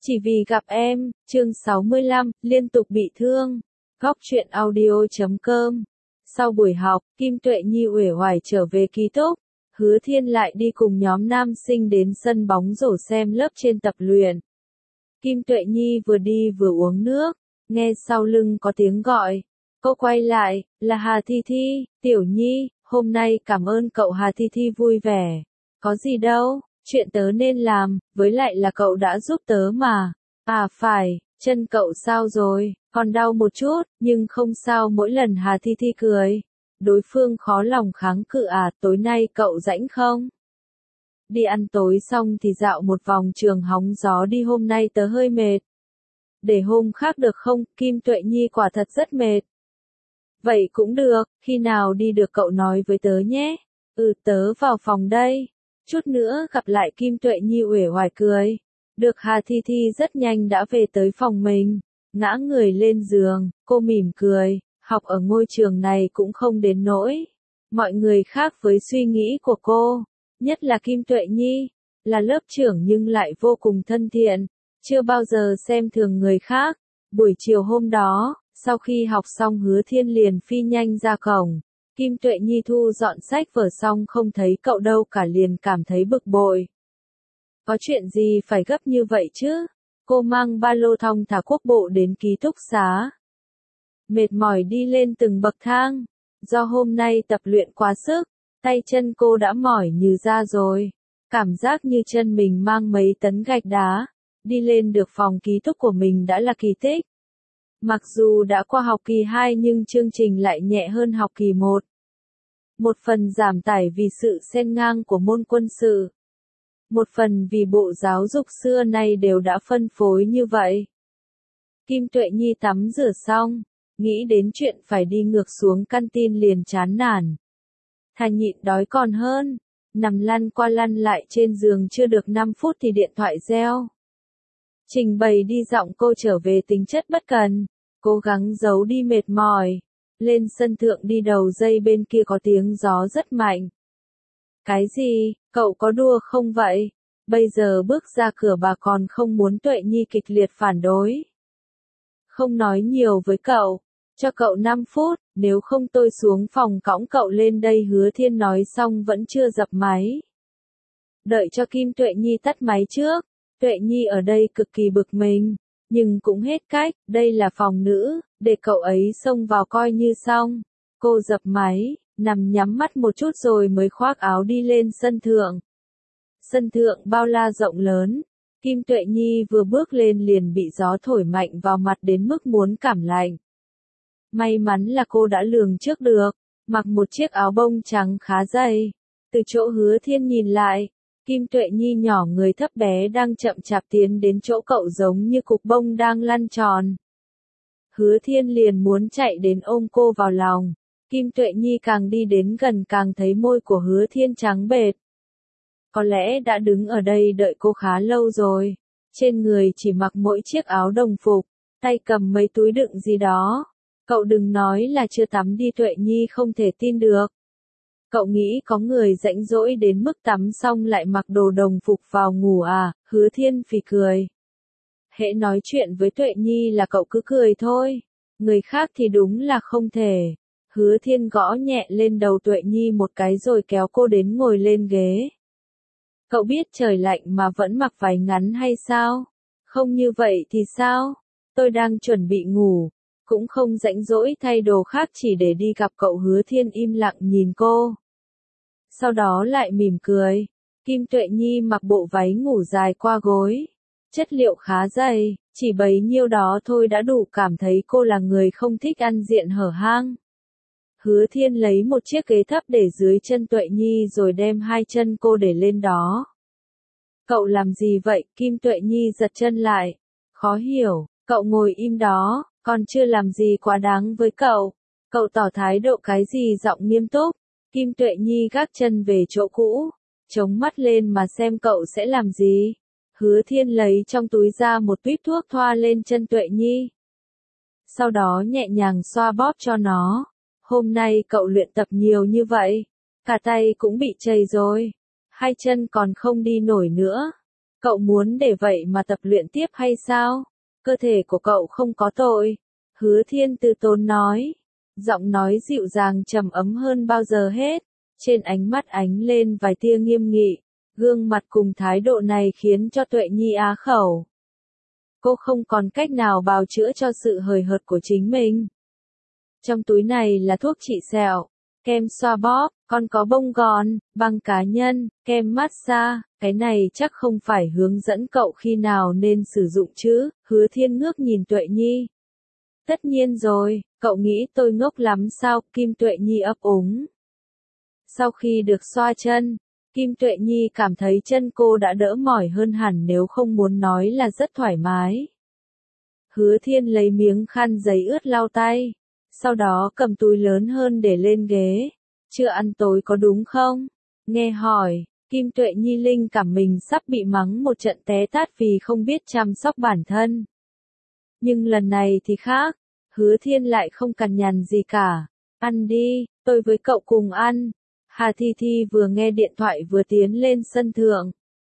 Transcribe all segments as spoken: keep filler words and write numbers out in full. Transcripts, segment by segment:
Chỉ vì gặp em, chương sáu mươi lăm, liên tục bị thương. Góc truyện audio chấm com. Sau buổi học, Kim Tuệ Nhi uể oải trở về ký túc. Hứa Thiên lại đi cùng nhóm nam sinh đến sân bóng rổ xem lớp trên tập luyện. Kim Tuệ Nhi vừa đi vừa uống nước, nghe sau lưng có tiếng gọi. Cô quay lại, là Hà Thi Thi, Tiểu Nhi, hôm nay cảm ơn cậu. Hà Thi Thi vui vẻ. Có gì đâu, chuyện tớ nên làm, với lại là cậu đã giúp tớ mà. À phải, chân cậu sao rồi, còn đau một chút, nhưng không sao. Mỗi lần Hà Thi Thi cười, đối phương khó lòng kháng cự. À, tối nay cậu rảnh không? Đi ăn tối xong thì dạo một vòng trường hóng gió đi, hôm nay tớ hơi mệt. Để hôm khác được không? Kim Tuệ Nhi quả thật rất mệt. Vậy cũng được, khi nào đi được cậu nói với tớ nhé. Ừ, tớ vào phòng đây. Chút nữa gặp lại. Kim Tuệ Nhi uể oải cười. Được. Hà Thi Thi rất nhanh đã về tới phòng mình, ngã người lên giường, cô mỉm cười, học ở ngôi trường này cũng không đến nỗi. Mọi người khác với suy nghĩ của cô, nhất là Kim Tuệ Nhi, là lớp trưởng nhưng lại vô cùng thân thiện, chưa bao giờ xem thường người khác. Buổi chiều hôm đó, sau khi học xong Hứa Thiên liền phi nhanh ra cổng. Kim Tuệ Nhi thu dọn sách vở xong không thấy cậu đâu cả, liền cảm thấy bực bội. Có chuyện gì phải gấp như vậy chứ? Cô mang ba lô thong thả quốc bộ đến ký túc xá. Mệt mỏi đi lên từng bậc thang. Do hôm nay tập luyện quá sức, tay chân cô đã mỏi như da rồi. Cảm giác như chân mình mang mấy tấn gạch đá. Đi lên được phòng ký túc của mình đã là kỳ tích. Mặc dù đã qua học kỳ hai nhưng chương trình lại nhẹ hơn học kỳ một. Một phần giảm tải vì sự xen ngang của môn quân sự. Một phần vì bộ giáo dục xưa nay đều đã phân phối như vậy. Kim Tuệ Nhi tắm rửa xong, nghĩ đến chuyện phải đi ngược xuống canteen liền chán nản. Thà nhịn đói còn hơn, nằm lăn qua lăn lại trên giường chưa được năm phút thì điện thoại reo. Trình bày đi giọng cô trở về tính chất bất cần, cố gắng giấu đi mệt mỏi. Lên sân thượng đi đầu dây bên kia có tiếng gió rất mạnh. Cái gì, cậu có đùa không vậy? Bây giờ bước ra cửa bà còn không muốn Tuệ Nhi kịch liệt phản đối. Không nói nhiều với cậu, cho cậu năm phút, nếu không tôi xuống phòng cõng cậu lên đây. Hứa Thiên nói xong vẫn chưa dập máy. Đợi cho Kim Tuệ Nhi tắt máy trước, Tuệ Nhi ở đây cực kỳ bực mình, nhưng cũng hết cách, đây là phòng nữ, để cậu ấy xông vào coi như xong. Cô dập máy, nằm nhắm mắt một chút rồi mới khoác áo đi lên sân thượng. Sân thượng bao la rộng lớn, Kim Tuệ Nhi vừa bước lên liền bị gió thổi mạnh vào mặt đến mức muốn cảm lạnh. May mắn là cô đã lường trước được, mặc một chiếc áo bông trắng khá dày. Từ chỗ Hứa Thiên nhìn lại, Kim Tuệ Nhi nhỏ người thấp bé đang chậm chạp tiến đến chỗ cậu giống như cục bông đang lăn tròn. Hứa Thiên liền muốn chạy đến ôm cô vào lòng. Kim Tuệ Nhi càng đi đến gần càng thấy môi của Hứa Thiên trắng bệt. Có lẽ đã đứng ở đây đợi cô khá lâu rồi. Trên người chỉ mặc mỗi chiếc áo đồng phục, tay cầm mấy túi đựng gì đó. Cậu đừng nói là chưa tắm đi. Tuệ Nhi không thể tin được. Cậu nghĩ có người rãnh rỗi đến mức tắm xong lại mặc đồ đồng phục vào ngủ à? Hứa Thiên phì cười. Hễ nói chuyện với Tuệ Nhi là cậu cứ cười thôi. Người khác thì đúng là không thể. Hứa Thiên gõ nhẹ lên đầu Tuệ Nhi một cái rồi kéo cô đến ngồi lên ghế. Cậu biết trời lạnh mà vẫn mặc váy ngắn hay sao? Không như vậy thì sao? Tôi đang chuẩn bị ngủ, cũng không rãnh rỗi thay đồ khác chỉ để đi gặp cậu. Hứa Thiên im lặng nhìn cô. Sau đó lại mỉm cười. Kim Tuệ Nhi mặc bộ váy ngủ dài qua gối. Chất liệu khá dày, chỉ bấy nhiêu đó thôi đã đủ cảm thấy cô là người không thích ăn diện hở hang. Hứa Thiên lấy một chiếc ghế thấp để dưới chân Tuệ Nhi rồi đem hai chân cô để lên đó. Cậu làm gì vậy? Kim Tuệ Nhi giật chân lại. Khó hiểu, cậu ngồi im đó, còn chưa làm gì quá đáng với cậu. Cậu tỏ thái độ cái gì giọng nghiêm túc. Kim Tuệ Nhi gác chân về chỗ cũ, chống mắt lên mà xem cậu sẽ làm gì. Hứa Thiên lấy trong túi ra một tuýp thuốc thoa lên chân Tuệ Nhi. Sau đó nhẹ nhàng xoa bóp cho nó. Hôm nay cậu luyện tập nhiều như vậy, cả tay cũng bị chảy rồi, hai chân còn không đi nổi nữa. Cậu muốn để vậy mà tập luyện tiếp hay sao? Cơ thể của cậu không có tội. Hứa Thiên từ tốn nói. Giọng nói dịu dàng trầm ấm hơn bao giờ hết. Trên ánh mắt ánh lên vài tia nghiêm nghị. Gương mặt cùng thái độ này khiến cho Tuệ Nhi á khẩu. Cô không còn cách nào bào chữa cho sự hời hợt của chính mình. Trong túi này là thuốc trị sẹo, kem xoa bóp, còn có bông gòn, băng cá nhân, kem massage, cái này chắc không phải hướng dẫn cậu khi nào nên sử dụng chứ, Hứa Thiên ngước nhìn Tuệ Nhi. Tất nhiên rồi, cậu nghĩ tôi ngốc lắm sao, Kim Tuệ Nhi ấp úng. Sau khi được xoa chân, Kim Tuệ Nhi cảm thấy chân cô đã đỡ mỏi hơn hẳn nếu không muốn nói là rất thoải mái. Hứa Thiên lấy miếng khăn giấy ướt lau tay, sau đó cầm túi lớn hơn để lên ghế. Chưa ăn tối có đúng không? Nghe hỏi, Kim Tuệ Nhi linh cảm mình sắp bị mắng một trận té tát vì không biết chăm sóc bản thân. Nhưng lần này thì khác, Hứa Thiên lại không cằn nhằn gì cả. Ăn đi, tôi với cậu cùng ăn. Hà Thi Thi vừa nghe điện thoại vừa tiến lên sân thượng.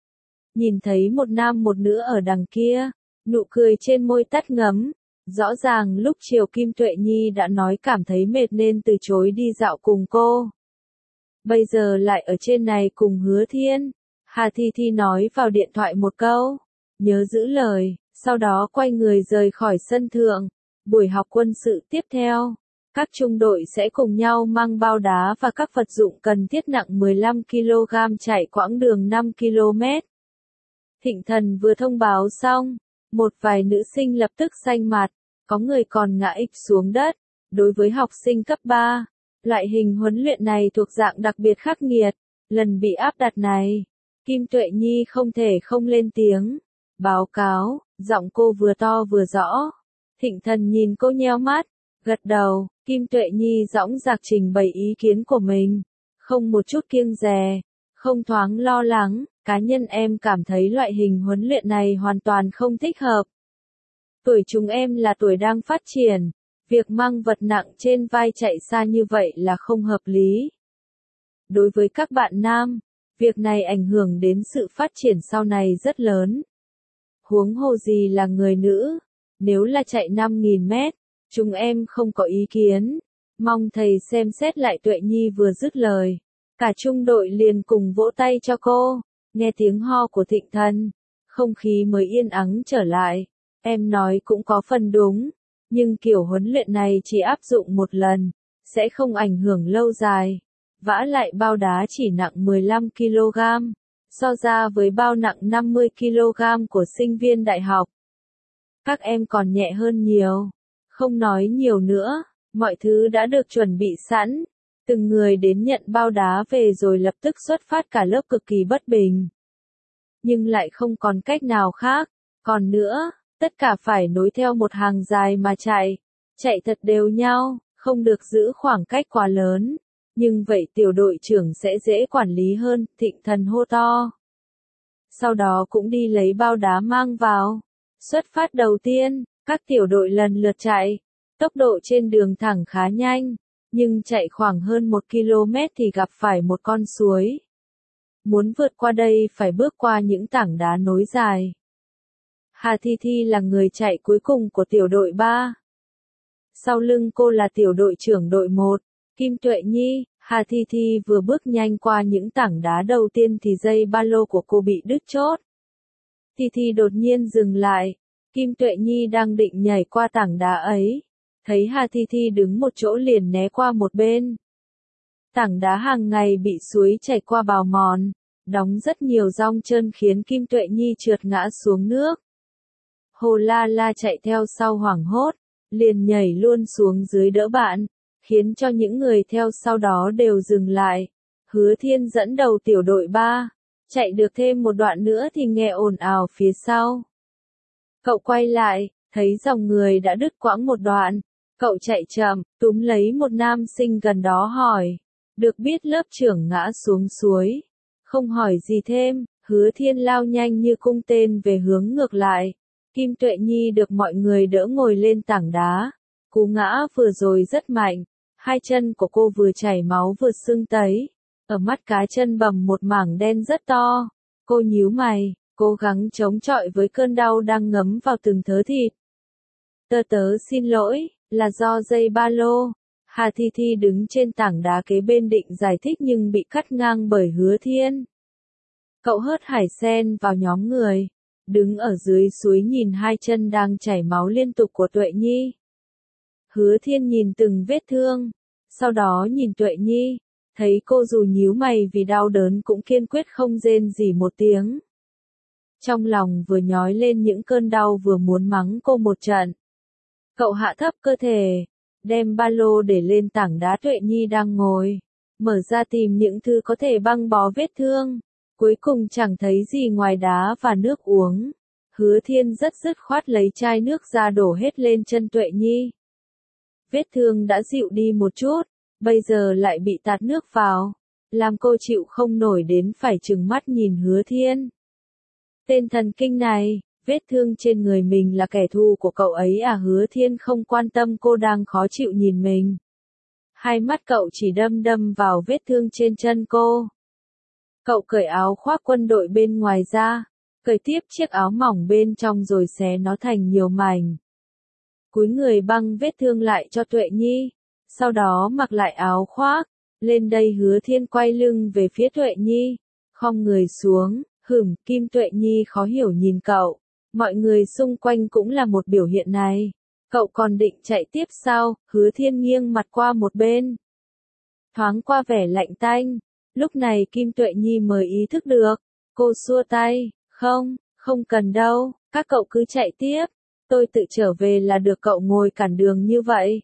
Nhìn thấy một nam một nữ ở đằng kia, nụ cười trên môi tắt ngấm. Rõ ràng lúc chiều Kim Tuệ Nhi đã nói cảm thấy mệt nên từ chối đi dạo cùng cô. Bây giờ lại ở trên này cùng Hứa Thiên. Hà Thi Thi nói vào điện thoại một câu. Nhớ giữ lời, sau đó quay người rời khỏi sân thượng. Buổi học quân sự tiếp theo. Các trung đội sẽ cùng nhau mang bao đá và các vật dụng cần thiết nặng mười lăm ki lô gam chạy quãng đường năm ki lô mét. Thịnh Thần vừa thông báo xong, một vài nữ sinh lập tức xanh mặt, có người còn ngã ịch xuống đất. Đối với học sinh cấp ba, loại hình huấn luyện này thuộc dạng đặc biệt khắc nghiệt. Lần bị áp đặt này, Kim Tuệ Nhi không thể không lên tiếng. Báo cáo, giọng cô vừa to vừa rõ. Thịnh Thần nhìn cô nheo mắt, gật đầu. Kim Tuệ Nhi dõng dạc trình bày ý kiến của mình, không một chút kiêng dè, không thoáng lo lắng, cá nhân em cảm thấy loại hình huấn luyện này hoàn toàn không thích hợp. Tuổi chúng em là tuổi đang phát triển, việc mang vật nặng trên vai chạy xa như vậy là không hợp lý. Đối với các bạn nam, việc này ảnh hưởng đến sự phát triển sau này rất lớn. Huống hồ gì là người nữ, nếu là chạy năm nghìn mét, chúng em không có ý kiến, mong thầy xem xét lại. Tuệ Nhi vừa dứt lời, cả trung đội liền cùng vỗ tay cho cô. Nghe tiếng ho của Thịnh Thần, không khí mới yên ắng trở lại. Em nói cũng có phần đúng, nhưng kiểu huấn luyện này chỉ áp dụng một lần, sẽ không ảnh hưởng lâu dài. Vả lại bao đá chỉ nặng mười lăm ki lô gam, so ra với bao nặng năm mươi ki lô gam của sinh viên đại học. Các em còn nhẹ hơn nhiều. Không nói nhiều nữa, mọi thứ đã được chuẩn bị sẵn. Từng người đến nhận bao đá về rồi lập tức xuất phát, cả lớp cực kỳ bất bình. Nhưng lại không còn cách nào khác. Còn nữa, tất cả phải nối theo một hàng dài mà chạy. Chạy thật đều nhau, không được giữ khoảng cách quá lớn. Nhưng vậy tiểu đội trưởng sẽ dễ quản lý hơn, Thịnh Thần hô to. Sau đó cũng đi lấy bao đá mang vào. Xuất phát đầu tiên, các tiểu đội lần lượt chạy. Tốc độ trên đường thẳng khá nhanh, nhưng chạy khoảng hơn một ki lô mét thì gặp phải một con suối. Muốn vượt qua đây phải bước qua những tảng đá nối dài. Hà Thi Thi là người chạy cuối cùng của tiểu đội ba. Sau lưng cô là tiểu đội trưởng đội một, Kim Tuệ Nhi. Hà Thi Thi vừa bước nhanh qua những tảng đá đầu tiên thì dây ba lô của cô bị đứt chốt. Thi Thi đột nhiên dừng lại. Kim Tuệ Nhi đang định nhảy qua tảng đá ấy. Thấy Hà Thi Thi đứng một chỗ liền né qua một bên. Tảng đá hàng ngày bị suối chảy qua bào mòn, đóng rất nhiều dong trơn khiến Kim Tuệ Nhi trượt ngã xuống nước. Hồ La La chạy theo sau hoảng hốt, liền nhảy luôn xuống dưới đỡ bạn, khiến cho những người theo sau đó đều dừng lại. Hứa Thiên dẫn đầu tiểu đội ba, chạy được thêm một đoạn nữa thì nghe ồn ào phía sau. Cậu quay lại, thấy dòng người đã đứt quãng một đoạn. Cậu chạy chậm, túm lấy một nam sinh gần đó hỏi. Được biết lớp trưởng ngã xuống suối. Không hỏi gì thêm, Hứa Thiên lao nhanh như cung tên về hướng ngược lại. Kim Tuệ Nhi được mọi người đỡ ngồi lên tảng đá. Cú ngã vừa rồi rất mạnh. Hai chân của cô vừa chảy máu vừa sưng tấy. Ở mắt cá chân bầm một mảng đen rất to. Cô nhíu mày, cố gắng chống chọi với cơn đau đang ngấm vào từng thớ thịt. Tớ tớ xin lỗi, là do dây ba lô. Hà Thi Thi đứng trên tảng đá kế bên định giải thích nhưng bị cắt ngang bởi Hứa Thiên. Cậu hớt hải sen vào nhóm người, đứng ở dưới suối nhìn hai chân đang chảy máu liên tục của Tuệ Nhi. Hứa Thiên nhìn từng vết thương, sau đó nhìn Tuệ Nhi, thấy cô dù nhíu mày vì đau đớn cũng kiên quyết không rên rỉ một tiếng. Trong lòng vừa nhói lên những cơn đau vừa muốn mắng cô một trận. Cậu hạ thấp cơ thể, đem ba lô để lên tảng đá Tuệ Nhi đang ngồi, mở ra tìm những thứ có thể băng bó vết thương. Cuối cùng chẳng thấy gì ngoài đá và nước uống. Hứa Thiên rất dứt khoát lấy chai nước ra đổ hết lên chân Tuệ Nhi. Vết thương đã dịu đi một chút, bây giờ lại bị tạt nước vào, làm cô chịu không nổi đến phải trừng mắt nhìn Hứa Thiên. Tên thần kinh này, vết thương trên người mình là kẻ thù của cậu ấy à? Hứa Thiên không quan tâm cô đang khó chịu nhìn mình. Hai mắt cậu chỉ đâm đâm vào vết thương trên chân cô. Cậu cởi áo khoác quân đội bên ngoài ra, cởi tiếp chiếc áo mỏng bên trong rồi xé nó thành nhiều mảnh. Cúi người băng vết thương lại cho Tuệ Nhi, sau đó mặc lại áo khoác. Lên đây Hứa Thiên quay lưng về phía Tuệ Nhi, khom người xuống, hửng, Kim Tuệ Nhi khó hiểu nhìn cậu. Mọi người xung quanh cũng là một biểu hiện này. Cậu còn định chạy tiếp sao? Hứa Thiên nghiêng mặt qua một bên. Thoáng qua vẻ lạnh tanh. Lúc này Kim Tuệ Nhi mới ý thức được. Cô xua tay, không, không cần đâu, các cậu cứ chạy tiếp. Tôi tự trở về là được, cậu ngồi cản đường như vậy.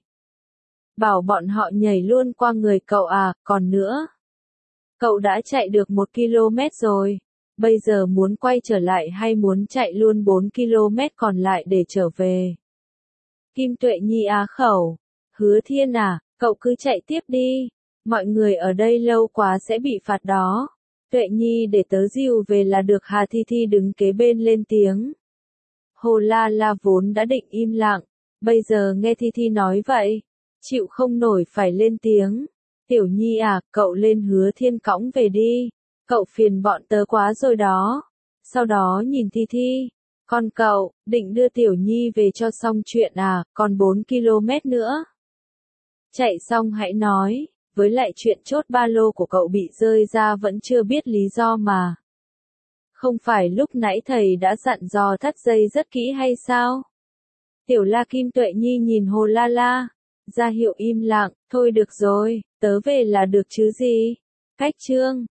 Bảo bọn họ nhảy luôn qua người cậu à? Còn nữa. Cậu đã chạy được một ki lô mét rồi. Bây giờ muốn quay trở lại hay muốn chạy luôn bốn ki lô mét còn lại để trở về? Kim Tuệ Nhi á khẩu. Hứa Thiên à, cậu cứ chạy tiếp đi. Mọi người ở đây lâu quá sẽ bị phạt đó. Tuệ Nhi để tớ dìu về là được. Hà Thi Thi đứng kế bên lên tiếng. Hồ La La vốn đã định im lặng, bây giờ nghe Thi Thi nói vậy, chịu không nổi phải lên tiếng. Tiểu Nhi à, cậu lên Hứa Thiên cõng về đi. Cậu phiền bọn tớ quá rồi đó. Sau đó nhìn Thi Thi. Còn cậu, định đưa Tiểu Nhi về cho xong chuyện à? Còn bốn ki lô mét nữa. Chạy xong hãy nói. Với lại chuyện chốt ba lô của cậu bị rơi ra vẫn chưa biết lý do mà. Không phải lúc nãy thầy đã dặn dò thắt dây rất kỹ hay sao? Tiểu La Kim Tuệ Nhi nhìn Hồ La La, ra hiệu im lặng. Thôi được rồi, tớ về là được chứ gì. Cách chương